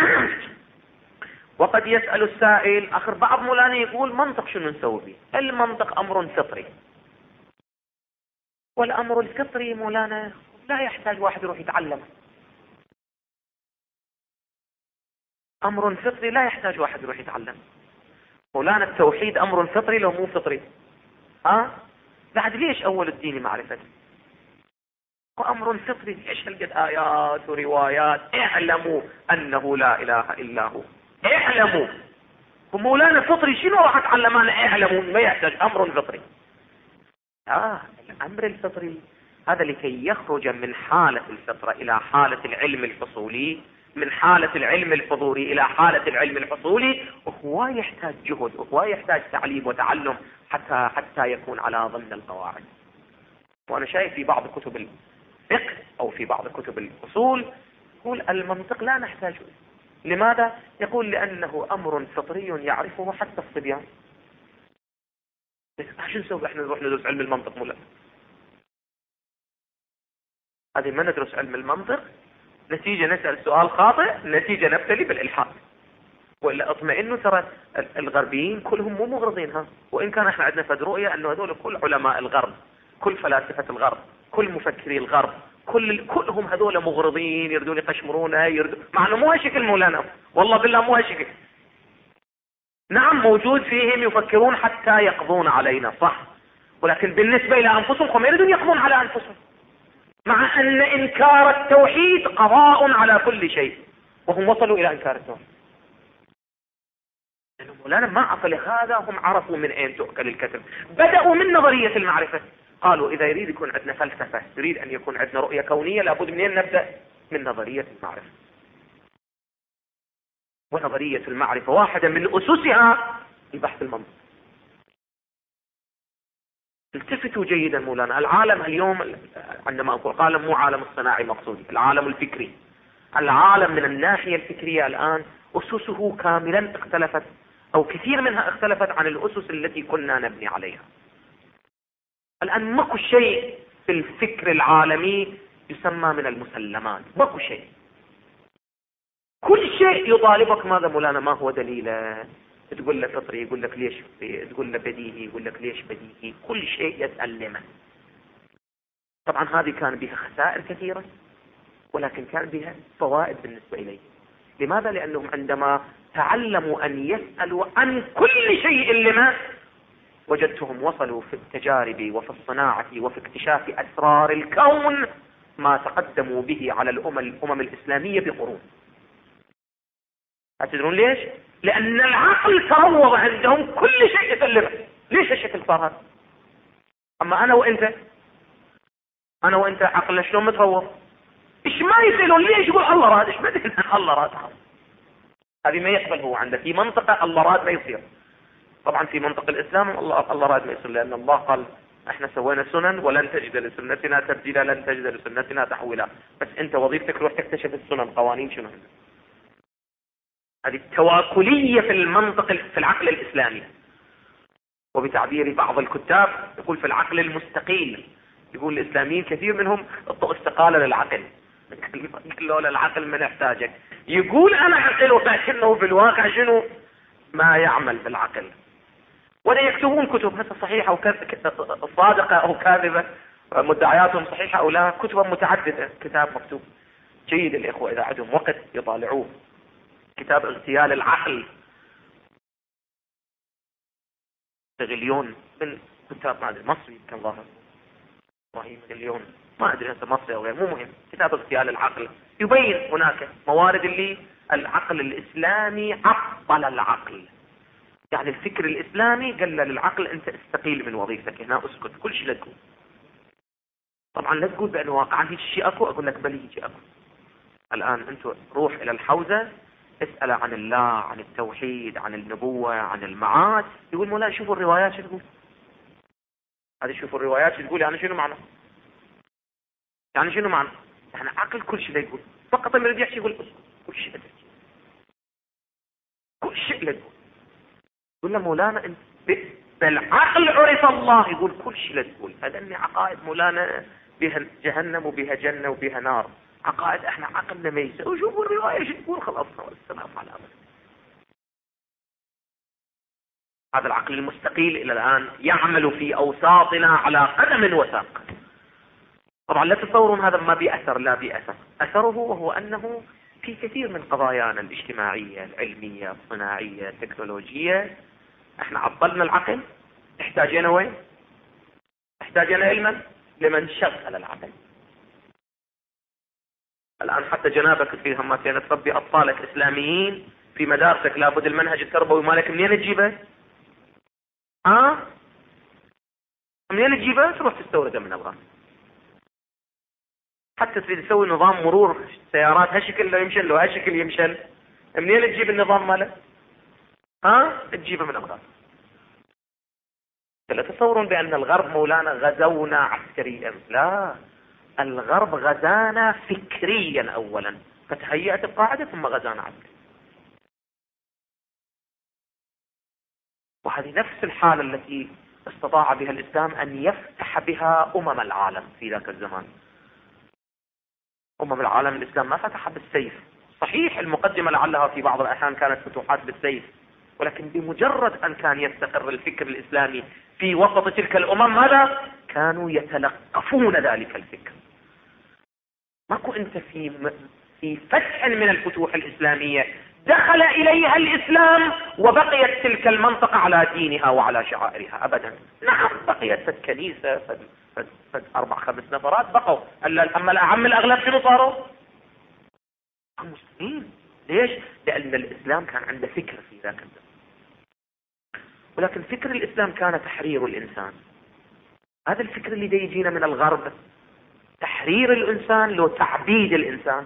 وقد يسأل السائل آخر بعض مولانا يقول منطق شنو نسوي به؟ المنطق أمر فطري. والأمر الفطري مولانا لا يحتاج واحد يروح يتعلم. أمر فطري لا يحتاج واحد يروح يتعلم. مولانا التوحيد أمر فطري لو مو فطري. بعد ليش أول الدين معرفته؟ وأمر فطري ليش هلقد آيات وروايات؟ اعلموا أنه لا إله إلا هو. اعلموا ومولانا فطري شنو راح اتعلم انا؟ اعلموا ما يحتاج امر فطري. الامر الفطري هذا لكي يخرج من حالة الفطرة الى حالة العلم الحصولي، من حالة العلم الحضوري الى حالة العلم الحصولي، وهو يحتاج جهد، وهو يحتاج تعليم وتعلم حتى يكون على ضمن القواعد. وانا شايف في بعض كتب الفقه او في بعض كتب الاصول يقول المنطق لا نحتاجه. لماذا؟ يقول لانه امر فطري يعرفه حتى الصبيان. شو نسوي احنا؟ نروح ندرس علم المنطق؟ مولا هذه ما ندرس علم المنطق، نتيجة نسأل سؤال خاطئ، نتيجة نبتلي بالإلحاد. وإلا اطمئنوا ترى الغربيين كلهم مو مغرضين، وإن كان احنا عندنا فد رؤية أنه هذول كل علماء الغرب، كل فلاسفة الغرب، كل مفكري الغرب، كلهم هذول مغرضين، يردون يقشمرونا، مع أنه مو هالشكل مولانا، والله بالله مو هالشكل. نعم موجود فيهم يفكرون حتى يقضون علينا، صح، ولكن بالنسبة إلى أنفسهم هم يريدون يقضون على أنفسهم، مع أن إنكار التوحيد قضاء على كل شيء، وهم وصلوا إلى إنكار التوحيد. مولانا ما عقل هذا، هم عرفوا من أين تؤكل الكتف. بدأوا من نظرية المعرفة، قالوا إذا يريد يكون عندنا فلسفة، يريد أن يكون عندنا رؤية كونية، لابد منين نبدأ؟ من نظرية المعرفة. ونظرية المعرفة واحدة من أسسها البحث المنطقي. التفتوا جيدا مولانا، العالم اليوم عندما أقول عالم مو عالم الصناعي مقصودي، العالم الفكري، العالم من الناحية الفكرية الآن أسسه كاملا اختلفت، أو كثير منها اختلفت عن الأسس التي كنا نبني عليها. الآن ماكو شيء في الفكر العالمي يسمى من المسلمات، ماكو شيء. كل شيء يطالبك ماذا مولانا؟ ما هو دليله؟ تقول له فطري، يقول لك ليش فطري، تقول له بديهي، يقول لك ليش بديهي. كل شيء يسألمه. طبعا هذه كان بها خسائر كثيرة، ولكن كان بها فوائد بالنسبة إليه. لماذا؟ لأنهم عندما تعلموا أن يسألوا عن كل شيء لما، وجدتهم وصلوا في التجارب وفي الصناعة وفي اكتشاف أسرار الكون ما تقدموا به على الأمم الإسلامية بقرون. أتدرون ليش؟ لأن العقل تروض عندهم، كل شيء يسلمه. ليش الشكل صار هذا؟ أما أنا وأنت عقلنا شلون متروض؟ إيش ما يسألون؟ ليش؟ يقول الله راد. إيش ما أدري الله راد. هذه ما يقبل هو عنده. في منطقة الله راد ما يصير. طبعا في منطق الإسلام الله راد ما يصير، لأن الله قال احنا سوينا سنن ولن تجد لسنتنا تبديلا، لن تجد لسنتنا تحويلا. بس انت وظيفتك روح تكتشف السنن، قوانين شنو. هذه التواكلية في المنطق في العقل الإسلامي. وبتعبير بعض الكتاب يقول في العقل المستقيل. يقول الإسلاميين كثير منهم استقالة للعقل، قالوا العقل ما نحتاجك. يقول أنا عقل، ولكنه في الواقع شنو؟ ما يعمل بالعقل. ولا يكتبون كتب هسه صحيحة أو صادقة أو كاذبة، مدعياتهم صحيحة أو لا، كتب متعددة. كتاب مكتوب جيد الإخوة إذا عندهم وقت يطالعوه، كتاب اغتيال العقل، غليون من كتاب ما أدري مصري كان ظاهر إبراهيم غليون، ما أدري هسه مصري أو غير، مو مهم. كتاب اغتيال العقل يبين هناك موارد اللي العقل الإسلامي عطل العقل. يعني الفكر الإسلامي قال للعقل أنت استقيل من وظيفتك هنا، اسكت، كل شيء لا تقول. طبعا لا تقول بأنه واقعا هيك شيء أكو، أقول لك بل يجي أكو. الآن أنت روح إلى الحوزة، اسأل عن الله، عن التوحيد، عن النبوة، عن المعاد. يقول مولانا شوفوا الروايات شو تقول. هذه شوفوا الروايات شو تقول. يعني شنو معنى؟ يعني شنو معنى؟ يعني عقل كل شيء لا يقول، فقط من يحكي يقول اسكت، كل شيء لا تحكي، كل شيء لا تقول. يقول له مولانا انت بالعقل عرف الله، يقول كل شيء لا تقول. هذا عقائد مولانا بها جهنم وبها جنة وبها نار. عقائد احنا عقلنا ما يسوي. وشوفوا الرواية شو تقول، خلصنا والسلام على أمر. هذا العقل المستقيل إلى الآن يعمل في أوساطنا على قدم وساق. طبعا لا تتصورون هذا ما بأثر، لا بأثر. أثره وهو أنه في كثير من قضايانا الاجتماعية العلمية الصناعية التكنولوجية احنا عطلنا العقل. احتاجنا وين؟ احتاجنا علما لمن شغل العقل. الآن حتى جنابك في همتين تربي أطفالك إسلاميين في مدارسك لابد المنهج التربوي مالك منين تجيبه؟ منين تجيبه؟ تروح تستورده من الغرب. حتى تريد تسوي نظام مرور سيارات هالشكل لو يمشن، لو هالشكل يمشن، منين تجيب النظام ماله؟ تجيبه من الغرب. لا تتصورون بأن الغرب مولانا غزونا عسكريا، لا، الغرب غزانا فكريا أولا، فتهيأت القاعدة ثم غزانا عسكريا. وهذه نفس الحالة التي استطاع بها الإسلام أن يفتح بها العالم في ذاك الزمان. العالم الإسلام ما فتح بالسيف، صحيح المقدمة لعلها في بعض الأحيان كانت فتوحات بالسيف، ولكن بمجرد أن كان يستقر الفكر الإسلامي في وسط تلك الأمم ماذا؟ كانوا يتلقفون ذلك الفكر. ماكو أنت في فتح من الفتوح الإسلامية دخل إليها الإسلام وبقيت تلك المنطقة على دينها وعلى شعائرها أبدا. نعم بقيت كنيسة فد 4-5 نفرات بقوا، أما الأعم الأغلب شنو صاروا؟ المسلمين. ليش؟ لأن الإسلام كان عنده فكر في ذاك الزمان، ولكن فكر الإسلام كان تحرير الإنسان. هذا الفكر اللي يجينا من الغرب تحرير الإنسان لو تعبيد الإنسان،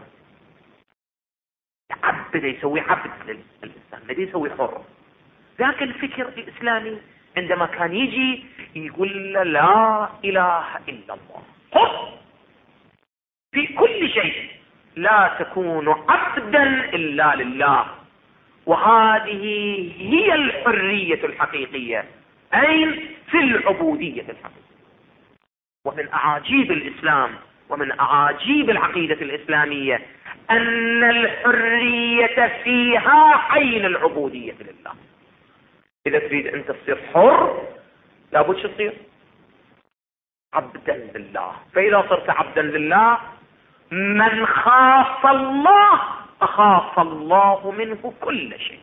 يعبد، يسوي عبد للإنسان، ما يسوي حر. ذاك الفكر الإسلامي عندما كان يجي يقول لا إله إلا الله حر في كل شيء، لا تكون عبدا إلا لله، وهذه هي الحرية الحقيقية، أي في العبودية الحقيقية. ومن أعاجيب الإسلام ومن أعاجيب العقيدة الإسلامية أن الحرية فيها عين العبودية لله. إذا تريد أن تصير حر لابد شو تصير؟ عبدا لله. فإذا صرت عبدا لله من خاف الله أخاف الله منه كل شيء.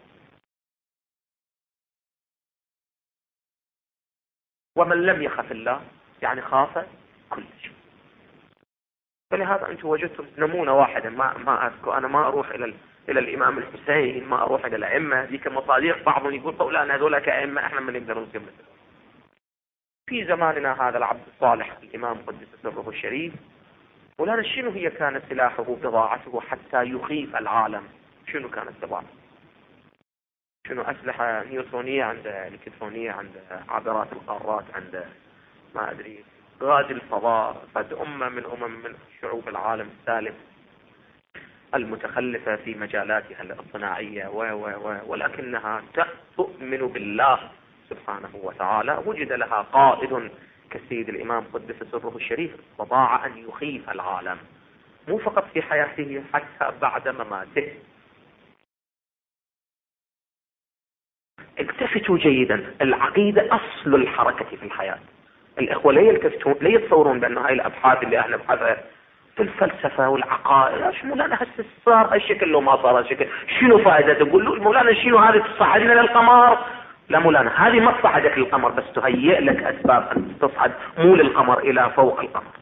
ومن لم يخف الله يعني خاف كل شيء. فلهذا أنتم وجدتم نمونة واحدة، ما أذكر، أنا ما أروح إلى الإمام الحسين، ما أروح إلى الأئمة ذيك المصادق. بعضهم يقول فلان هذول كأئمة احنا ما نقدر نصير مثلهم. في زماننا هذا العبد الصالح الإمام قدس سره الشريف، مولانا شنو هي كانت سلاحه بضاعته حتى يخيف العالم؟ شنو كانت بضاعته؟ شنو أسلحة نيوترونية عنده، الكترونية عنده، عابرات القارات عنده، ما أدري، غازي الفضاء، قد أمة من شعوب العالم الثالث المتخلفة في مجالاتها الصناعية ولكنها تؤمن بالله سبحانه وتعالى. وجد لها قائد كالسيد الإمام قدس سره الشريف استطاع أن يخيف العالم، مو فقط في حياته حتى بعد مماته. التفتوا جيدا، العقيدة أصل الحركة في الحياة. الإخوة لا يتصورون بأن هاي الأبحاث اللي احنا نبحثها في الفلسفة والعقائد شو مولانا هسه صار هالشكل لو ما صار هالشكل شنو فائدة؟ تقول له مولانا شنو هذه تصعدنا للقمر؟ لا مولانا هذه ما تصعدك للقمر، بس تهيئ لك أسباب أن تصعد مو للقمر إلى فوق القمر.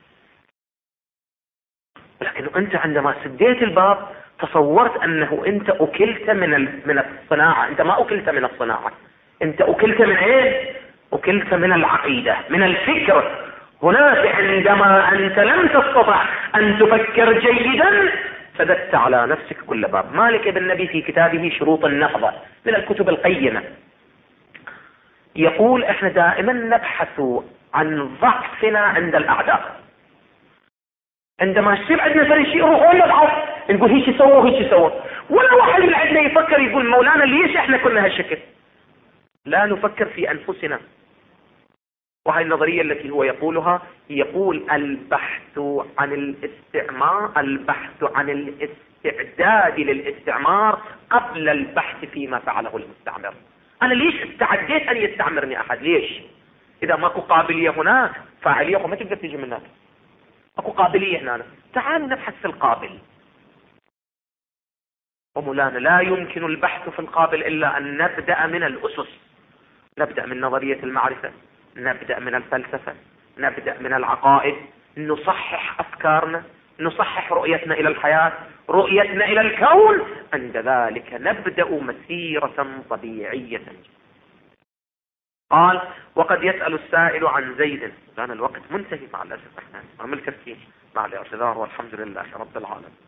لكن أنت عندما سديت الباب تصورت أنه أنت أكلت من الصناعة. أنت ما أكلت من الصناعة، أنت أكلت من إيه؟ أكلت من العقيدة، من الفكر. هناك عندما أنت لم تستطع أن تفكر جيدا سددت على نفسك كل باب. مالك ابن النبي في كتابه شروط النهضة من الكتب القيمة يقول احنا دائما نبحث عن ضعفنا عند الأعداء. عندما يصير عندنا فرق شيء نروح نبحث نقول هيك سووا وهيك سووا، ولا واحد من عندنا يفكر يقول مولانا ليش احنا كنا هالشكل. لا نفكر في أنفسنا. وهي النظرية التي هو يقولها، يقول البحث عن الاستعمار، البحث عن الاستعداد للاستعمار قبل البحث فيما فعله المستعمر. أنا ليش استعديت أن يستعمرني أحد؟ ليش؟ إذا ماكو قابلية هناك، فاعلية وما تقدر تيجي من هناك. أكو قابلية هنا، تعالوا نبحث في القابل. ومولانا لا يمكن البحث في القابل إلا أن نبدأ من الأسس، نبدأ من نظرية المعرفة، نبدأ من الفلسفة، نبدأ من العقائد، نصحح أفكارنا نصحح رؤيتنا إلى الحياة، رؤيتنا إلى الكون، عند ذلك نبدأ مسيرة طبيعية. قال: وقد يسأل السائل عن زيد. كان الوقت منتهي مع الأسف، احنا عمل تفكير مع الاعتذار، والحمد لله رب العالمين.